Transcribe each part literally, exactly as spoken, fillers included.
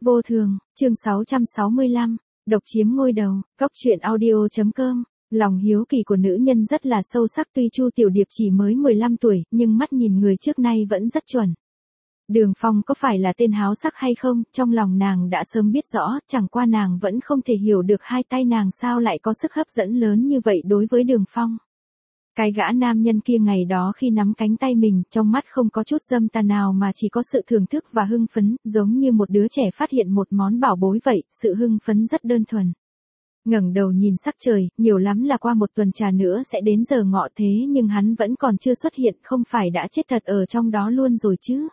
Vô thường, chương sáu trăm sáu mươi lăm, độc chiếm ngôi đầu, cóc truyện audio chấm com. Lòng hiếu kỳ của nữ nhân rất là sâu sắc, tuy Chu Tiểu Điệp chỉ mới mười lăm tuổi, nhưng mắt nhìn người trước nay vẫn rất chuẩn. Đường Phong có phải là tên háo sắc hay không, trong lòng nàng đã sớm biết rõ, chẳng qua nàng vẫn không thể hiểu được hai tay nàng sao lại có sức hấp dẫn lớn như vậy đối với Đường Phong. Cái gã nam nhân kia ngày đó khi nắm cánh tay mình, trong mắt không có chút dâm tà nào mà chỉ có sự thưởng thức và hưng phấn, giống như một đứa trẻ phát hiện một món bảo bối vậy, sự hưng phấn rất đơn thuần. Ngẩng đầu nhìn sắc trời, nhiều lắm là qua một tuần trà nữa sẽ đến giờ ngọ, thế nhưng hắn vẫn còn chưa xuất hiện, không phải đã chết thật ở trong đó luôn rồi chứ.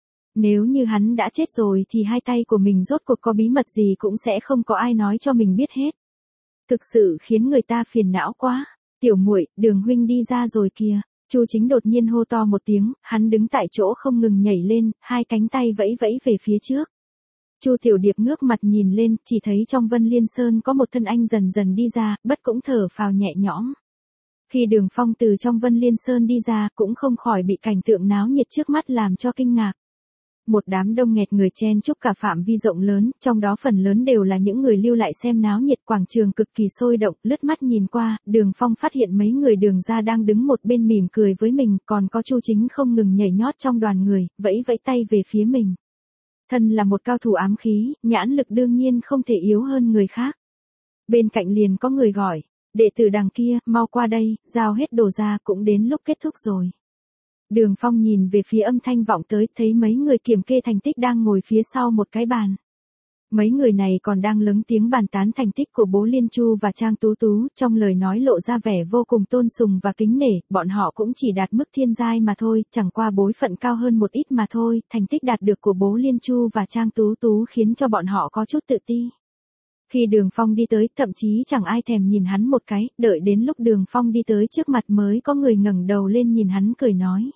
Nếu như hắn đã chết rồi thì hai tay của mình rốt cuộc có bí mật gì cũng sẽ không có ai nói cho mình biết hết. Thực sự khiến người ta phiền não quá. Tiểu muội, Đường huynh đi ra rồi kìa. Chu Chính đột nhiên hô to một tiếng, hắn đứng tại chỗ không ngừng nhảy lên, hai cánh tay vẫy vẫy về phía trước. Chu Tiểu Điệp ngước mặt nhìn lên, chỉ thấy trong Vân Liên Sơn có một thân anh dần dần đi ra, bất cũng thở phào nhẹ nhõm. Khi Đường Phong từ trong Vân Liên Sơn đi ra, cũng không khỏi bị cảnh tượng náo nhiệt trước mắt làm cho kinh ngạc. Một đám đông nghẹt người chen chúc cả phạm vi rộng lớn, trong đó phần lớn đều là những người lưu lại xem náo nhiệt, quảng trường cực kỳ sôi động, lướt mắt nhìn qua, Đường Phong phát hiện mấy người Đường gia đang đứng một bên mỉm cười với mình, còn có Chu Chính không ngừng nhảy nhót trong đoàn người, vẫy vẫy tay về phía mình. Thân là một cao thủ ám khí, nhãn lực đương nhiên không thể yếu hơn người khác. Bên cạnh liền có người gọi, đệ tử đằng kia, mau qua đây, giao hết đồ ra, cũng đến lúc kết thúc rồi. Đường Phong nhìn về phía âm thanh vọng tới, thấy mấy người kiểm kê thành tích đang ngồi phía sau một cái bàn. Mấy người này còn đang lớn tiếng bàn tán thành tích của Bố Liên Chu và Trang Tú Tú, trong lời nói lộ ra vẻ vô cùng tôn sùng và kính nể, bọn họ cũng chỉ đạt mức thiên giai mà thôi, chẳng qua bối phận cao hơn một ít mà thôi, thành tích đạt được của Bố Liên Chu và Trang Tú Tú khiến cho bọn họ có chút tự ti. Khi Đường Phong đi tới, thậm chí chẳng ai thèm nhìn hắn một cái, đợi đến lúc Đường Phong đi tới trước mặt mới có người ngẩng đầu lên nhìn hắn cười nói.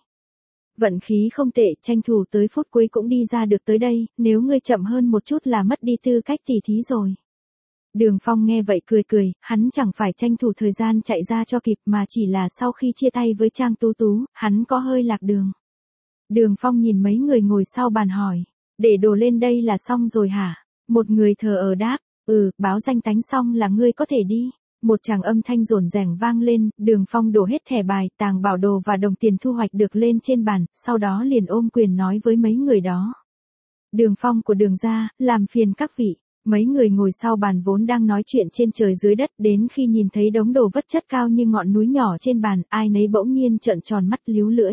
Vận khí không tệ, tranh thủ tới phút cuối cũng đi ra được tới đây, nếu ngươi chậm hơn một chút là mất đi tư cách tỉ thí rồi. Đường Phong nghe vậy cười cười, hắn chẳng phải tranh thủ thời gian chạy ra cho kịp mà chỉ là sau khi chia tay với Trang Tú Tú, hắn có hơi lạc đường. Đường Phong nhìn mấy người ngồi sau bàn hỏi, để đồ lên đây là xong rồi hả? Một người thờ ở đáp, ừ, báo danh tánh xong là ngươi có thể đi. Một tràng âm thanh rồn ràng vang lên, Đường Phong đổ hết thẻ bài, tàng bảo đồ và đồng tiền thu hoạch được lên trên bàn, sau đó liền ôm quyền nói với mấy người đó. Đường Phong của Đường gia, làm phiền các vị. Mấy người ngồi sau bàn vốn đang nói chuyện trên trời dưới đất, đến khi nhìn thấy đống đồ vật chất cao như ngọn núi nhỏ trên bàn, ai nấy bỗng nhiên trợn tròn mắt líu lưỡi.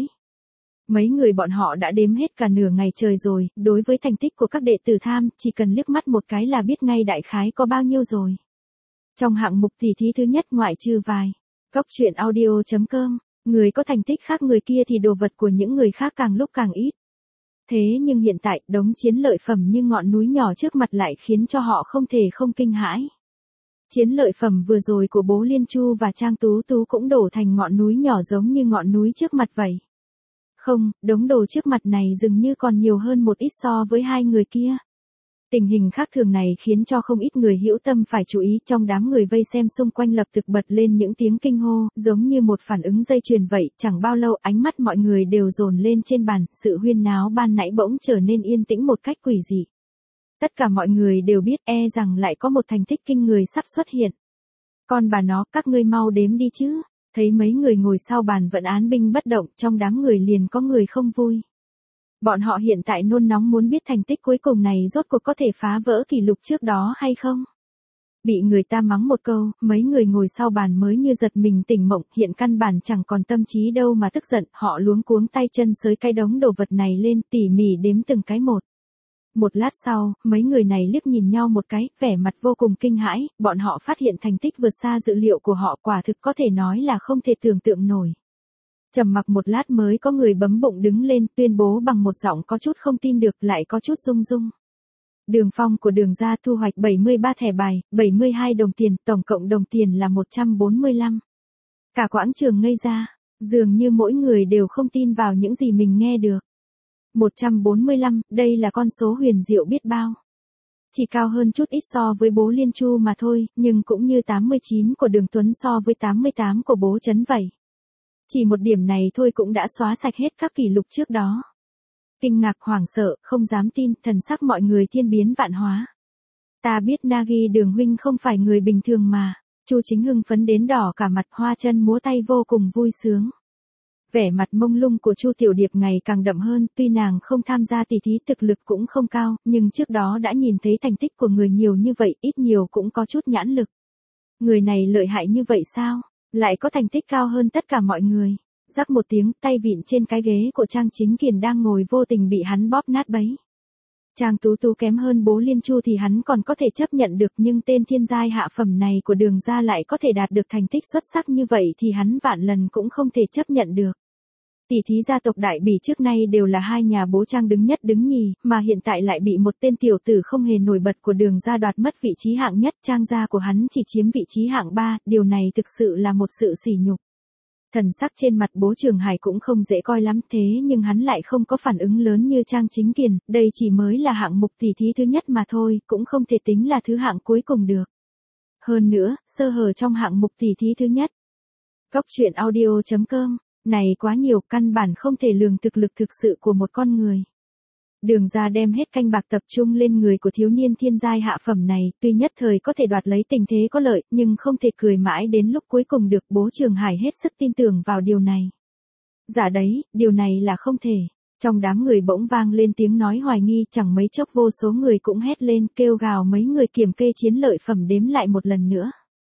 Mấy người bọn họ đã đếm hết cả nửa ngày trời rồi, đối với thành tích của các đệ tử tham, chỉ cần liếc mắt một cái là biết ngay đại khái có bao nhiêu rồi. Trong hạng mục tỉ thí thứ nhất ngoại trừ vài, cóc truyện audio chấm com, người có thành tích khác người kia thì đồ vật của những người khác càng lúc càng ít. Thế nhưng hiện tại, đống chiến lợi phẩm như ngọn núi nhỏ trước mặt lại khiến cho họ không thể không kinh hãi. Chiến lợi phẩm vừa rồi của Bố Liên Chu và Trang Tú Tú cũng đổ thành ngọn núi nhỏ giống như ngọn núi trước mặt vậy. Không, đống đồ trước mặt này dường như còn nhiều hơn một ít so với hai người kia. Tình hình khác thường này khiến cho không ít người hữu tâm phải chú ý, trong đám người vây xem xung quanh lập tức bật lên những tiếng kinh hô, giống như một phản ứng dây chuyền vậy, chẳng bao lâu ánh mắt mọi người đều dồn lên trên bàn, sự huyên náo ban nãy bỗng trở nên yên tĩnh một cách quỷ dị. Tất cả mọi người đều biết e rằng lại có một thành tích kinh người sắp xuất hiện. Con bà nó, các ngươi mau đếm đi chứ, thấy mấy người ngồi sau bàn vẫn án binh bất động, trong đám người liền có người không vui. Bọn họ hiện tại nôn nóng muốn biết thành tích cuối cùng này rốt cuộc có thể phá vỡ kỷ lục trước đó hay không. Bị người ta mắng một câu, mấy người ngồi sau bàn mới như giật mình tỉnh mộng, hiện căn bản chẳng còn tâm trí đâu mà tức giận, họ luống cuống tay chân xới cái đống đồ vật này lên, tỉ mỉ đếm từng cái một. Một lát sau, mấy người này liếc nhìn nhau một cái, vẻ mặt vô cùng kinh hãi, bọn họ phát hiện thành tích vượt xa dự liệu của họ, quả thực có thể nói là không thể tưởng tượng nổi. Trầm mặc một lát mới có người bấm bụng đứng lên, tuyên bố bằng một giọng có chút không tin được, lại có chút rung rung. Đường Phong của Đường gia thu hoạch bảy mươi ba thẻ bài, bảy mươi hai đồng tiền, tổng cộng đồng tiền là một trăm bốn mươi lăm. Cả quãng trường ngây ra, dường như mỗi người đều không tin vào những gì mình nghe được. một trăm bốn mươi lăm, đây là con số huyền diệu biết bao. Chỉ cao hơn chút ít so với Bố Liên Chu mà thôi, nhưng cũng như tám mươi chín của Đường Tuấn so với tám mươi tám của Bố Trấn vậy. Chỉ một điểm này thôi cũng đã xóa sạch hết các kỷ lục trước đó. Kinh ngạc hoảng sợ, không dám tin, thần sắc mọi người thiên biến vạn hóa. Ta biết Nagi Đường huynh không phải người bình thường mà. Chu Chính hưng phấn đến đỏ cả mặt, hoa chân múa tay vô cùng vui sướng. Vẻ mặt mông lung của Chu Tiểu Điệp ngày càng đậm hơn, tuy nàng không tham gia tỷ thí thực lực cũng không cao, nhưng trước đó đã nhìn thấy thành tích của người nhiều như vậy, ít nhiều cũng có chút nhãn lực. Người này lợi hại như vậy sao? Lại có thành tích cao hơn tất cả mọi người. Rắc một tiếng, tay vịn trên cái ghế của Trang Chính Kiền đang ngồi vô tình bị hắn bóp nát bấy. Trang Tú Tú kém hơn Bố Liên Chu thì hắn còn có thể chấp nhận được, nhưng tên thiên giai hạ phẩm này của Đường gia lại có thể đạt được thành tích xuất sắc như vậy thì hắn vạn lần cũng không thể chấp nhận được. Tỷ thí gia tộc Đại Bỉ trước nay đều là hai nhà bố Trang đứng nhất đứng nhì, mà hiện tại lại bị một tên tiểu tử không hề nổi bật của Đường gia đoạt mất vị trí hạng nhất, Trang gia của hắn chỉ chiếm vị trí hạng ba, điều này thực sự là một sự sỉ nhục. Thần sắc trên mặt Bố Trường Hải cũng không dễ coi lắm, thế nhưng hắn lại không có phản ứng lớn như Trang Chính Kiền, đây chỉ mới là hạng mục tỷ thí thứ nhất mà thôi, cũng không thể tính là thứ hạng cuối cùng được. Hơn nữa, sơ hở trong hạng mục tỷ thí thứ nhất. Cốc truyện audio chấm com, này quá nhiều, căn bản không thể lường thực lực thực sự của một con người. Đường gia đem hết canh bạc tập trung lên người của thiếu niên thiên giai hạ phẩm này, tuy nhất thời có thể đoạt lấy tình thế có lợi, nhưng không thể cười mãi đến lúc cuối cùng được. Bố Trường Hải hết sức tin tưởng vào điều này. Dạ đấy, điều này là không thể. Trong đám người bỗng vang lên tiếng nói hoài nghi, chẳng mấy chốc vô số người cũng hét lên kêu gào mấy người kiểm kê chiến lợi phẩm đếm lại một lần nữa.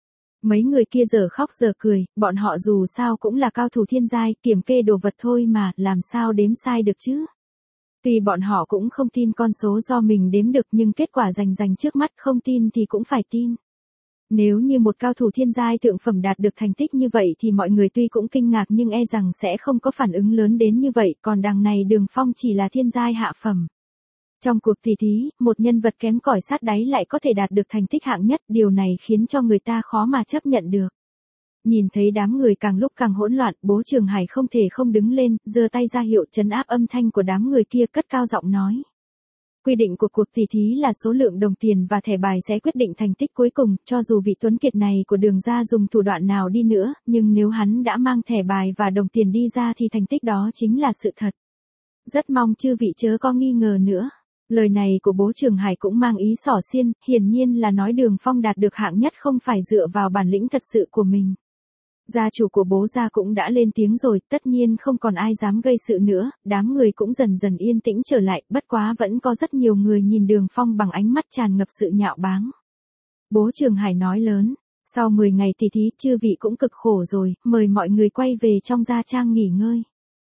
Mấy người kia giờ khóc giờ cười, bọn họ dù sao cũng là cao thủ thiên giai, kiểm kê đồ vật thôi mà, làm sao đếm sai được chứ? Tuy bọn họ cũng không tin con số do mình đếm được, nhưng kết quả rành rành trước mắt, không tin thì cũng phải tin. Nếu như một cao thủ thiên giai thượng phẩm đạt được thành tích như vậy thì mọi người tuy cũng kinh ngạc nhưng e rằng sẽ không có phản ứng lớn đến như vậy, còn đằng này Đường Phong chỉ là thiên giai hạ phẩm. Trong cuộc tỷ thí, một nhân vật kém cỏi sát đáy lại có thể đạt được thành tích hạng nhất, điều này khiến cho người ta khó mà chấp nhận được. Nhìn thấy đám người càng lúc càng hỗn loạn, Bố Trường Hải không thể không đứng lên, giơ tay ra hiệu trấn áp âm thanh của đám người kia, cất cao giọng nói. Quy định của cuộc tỷ thí là số lượng đồng tiền và thẻ bài sẽ quyết định thành tích cuối cùng, cho dù vị tuấn kiệt này của Đường gia dùng thủ đoạn nào đi nữa, nhưng nếu hắn đã mang thẻ bài và đồng tiền đi ra thì thành tích đó chính là sự thật. Rất mong chư vị chớ có nghi ngờ nữa. Lời này của Bố Trường Hải cũng mang ý xỏ xiên, hiển nhiên là nói Đường Phong đạt được hạng nhất không phải dựa vào bản lĩnh thật sự của mình. Gia chủ của Bố gia cũng đã lên tiếng rồi, tất nhiên không còn ai dám gây sự nữa, đám người cũng dần dần yên tĩnh trở lại, bất quá vẫn có rất nhiều người nhìn Đường Phong bằng ánh mắt tràn ngập sự nhạo báng. Bố Trường Hải nói lớn, sau mười ngày tỷ thí chư vị cũng cực khổ rồi, mời mọi người quay về trong gia trang nghỉ ngơi.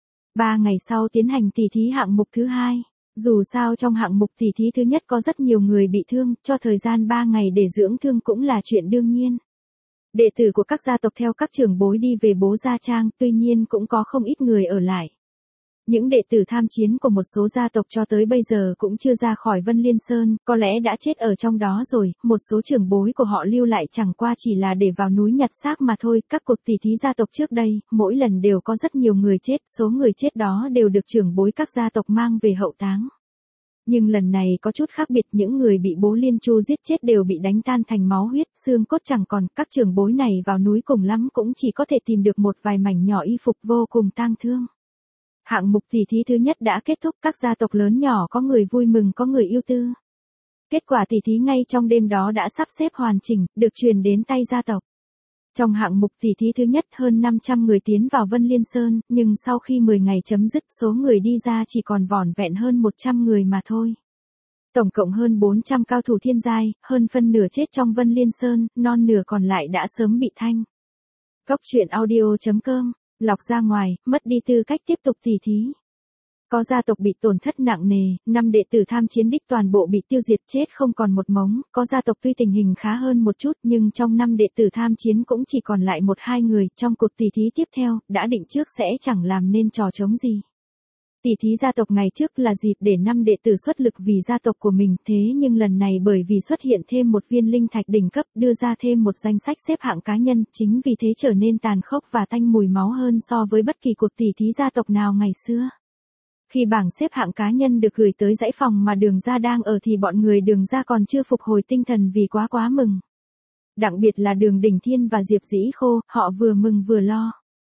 Ba ngày sau tiến hành tỷ thí hạng mục thứ hai. Dù sao trong hạng mục tỷ thí thứ nhất có rất nhiều người bị thương, cho thời gian ba ngày để dưỡng thương cũng là chuyện đương nhiên. Đệ tử của các gia tộc theo các trưởng bối đi về Bố gia trang, tuy nhiên cũng có không ít người ở lại. Những đệ tử tham chiến của một số gia tộc cho tới bây giờ cũng chưa ra khỏi Vân Liên Sơn, có lẽ đã chết ở trong đó rồi, một số trưởng bối của họ lưu lại chẳng qua chỉ là để vào núi nhặt xác mà thôi. Các cuộc tỷ thí gia tộc trước đây, mỗi lần đều có rất nhiều người chết, số người chết đó đều được trưởng bối các gia tộc mang về hậu táng. Nhưng lần này có chút khác biệt, những người bị Bố Liên Chu giết chết đều bị đánh tan thành máu huyết, xương cốt chẳng còn, các trưởng bối này vào núi cùng lắm cũng chỉ có thể tìm được một vài mảnh nhỏ y phục vô cùng tang thương. Hạng mục tỷ thí thứ nhất đã kết thúc, các gia tộc lớn nhỏ có người vui mừng có người ưu tư. Kết quả tỷ thí ngay trong đêm đó đã sắp xếp hoàn chỉnh, được truyền đến tay gia tộc. Trong hạng mục tỷ thí thứ nhất hơn năm trăm người tiến vào Vân Liên Sơn, nhưng sau khi mười ngày chấm dứt số người đi ra chỉ còn vỏn vẹn hơn một trăm người mà thôi. Tổng cộng hơn bốn trăm cao thủ thiên giai, hơn phân nửa chết trong Vân Liên Sơn, non nửa còn lại đã sớm bị thanh. Cốc truyện audio chấm com, lọc ra ngoài, mất đi tư cách tiếp tục tỷ thí. Có gia tộc bị tổn thất nặng nề, năm đệ tử tham chiến đích toàn bộ bị tiêu diệt chết không còn một mống, có gia tộc tuy tình hình khá hơn một chút nhưng trong năm đệ tử tham chiến cũng chỉ còn lại một hai người, trong cuộc tỷ thí tiếp theo, đã định trước sẽ chẳng làm nên trò trống gì. Tỷ thí gia tộc ngày trước là dịp để năm đệ tử xuất lực vì gia tộc của mình, thế nhưng lần này bởi vì xuất hiện thêm một viên linh thạch đỉnh cấp, đưa ra thêm một danh sách xếp hạng cá nhân, chính vì thế trở nên tàn khốc và tanh mùi máu hơn so với bất kỳ cuộc tỷ thí gia tộc nào ngày xưa. Khi bảng xếp hạng cá nhân được gửi tới dãy phòng mà Đường gia đang ở thì bọn người Đường gia còn chưa phục hồi tinh thần vì quá quá mừng. Đặc biệt là Đường Đỉnh Thiên và Diệp Dĩ Khô, họ vừa mừng vừa lo.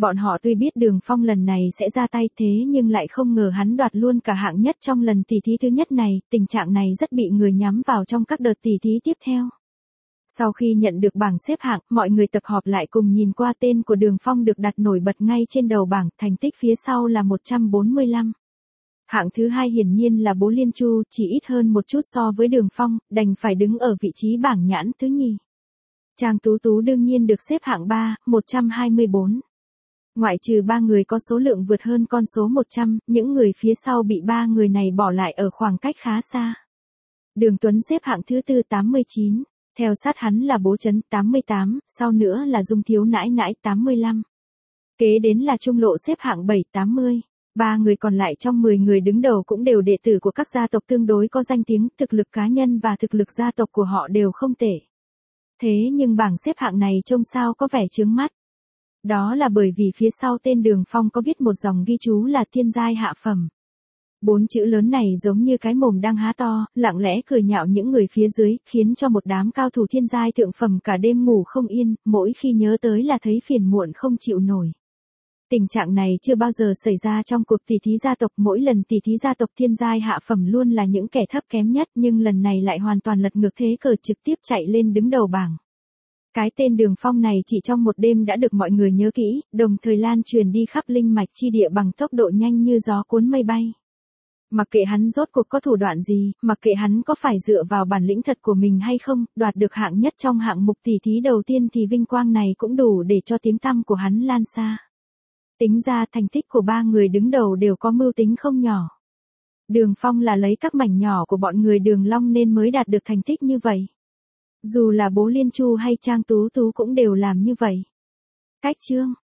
Bọn họ tuy biết Đường Phong lần này sẽ ra tay thế nhưng lại không ngờ hắn đoạt luôn cả hạng nhất trong lần tỷ thí thứ nhất này, tình trạng này rất bị người nhắm vào trong các đợt tỷ thí tiếp theo. Sau khi nhận được bảng xếp hạng, mọi người tập họp lại cùng nhìn qua tên của Đường Phong được đặt nổi bật ngay trên đầu bảng, thành tích phía sau là một trăm bốn mươi lăm. Hạng thứ hai hiển nhiên là Bố Liên Chu, chỉ ít hơn một chút so với Đường Phong, đành phải đứng ở vị trí bảng nhãn thứ nhì. Trang Tú Tú đương nhiên được xếp hạng ba, một trăm hai mươi tư. Ngoại trừ ba người có số lượng vượt hơn con số một trăm, những người phía sau bị ba người này bỏ lại ở khoảng cách khá xa. Đường Tuấn xếp hạng thứ tư tám mươi chín, theo sát hắn là Bố Trấn tám mươi tám, sau nữa là Dung Thiếu Nãi Nãi tám mươi lăm. Kế đến là Trung Lộ xếp hạng bảy tám mươi. Ba người còn lại trong mười người đứng đầu cũng đều đệ tử của các gia tộc tương đối có danh tiếng, thực lực cá nhân và thực lực gia tộc của họ đều không tệ. Thế nhưng bảng xếp hạng này trông sao có vẻ chướng mắt. Đó là bởi vì phía sau tên Đường Phong có viết một dòng ghi chú là thiên giai hạ phẩm. Bốn chữ lớn này giống như cái mồm đang há to, lặng lẽ cười nhạo những người phía dưới, khiến cho một đám cao thủ thiên giai thượng phẩm cả đêm ngủ không yên, mỗi khi nhớ tới là thấy phiền muộn không chịu nổi. Tình trạng này chưa bao giờ xảy ra trong cuộc tỷ thí gia tộc, mỗi lần tỷ thí gia tộc thiên giai hạ phẩm luôn là những kẻ thấp kém nhất, nhưng lần này lại hoàn toàn lật ngược thế cờ, trực tiếp chạy lên đứng đầu bảng. Cái tên Đường Phong này chỉ trong một đêm đã được mọi người nhớ kỹ, đồng thời lan truyền đi khắp linh mạch chi địa bằng tốc độ nhanh như gió cuốn mây bay. Mặc kệ hắn rốt cuộc có thủ đoạn gì, mặc kệ hắn có phải dựa vào bản lĩnh thật của mình hay không, đoạt được hạng nhất trong hạng mục tỷ thí đầu tiên thì vinh quang này cũng đủ để cho tiếng tăm của hắn lan xa. Tính ra thành tích của ba người đứng đầu đều có mưu tính không nhỏ. Đường Phong là lấy các mảnh nhỏ của bọn người Đường Long nên mới đạt được thành tích như vậy. Dù là Bố Liên Chu hay Trang Tú Tú cũng đều làm như vậy. Cách chương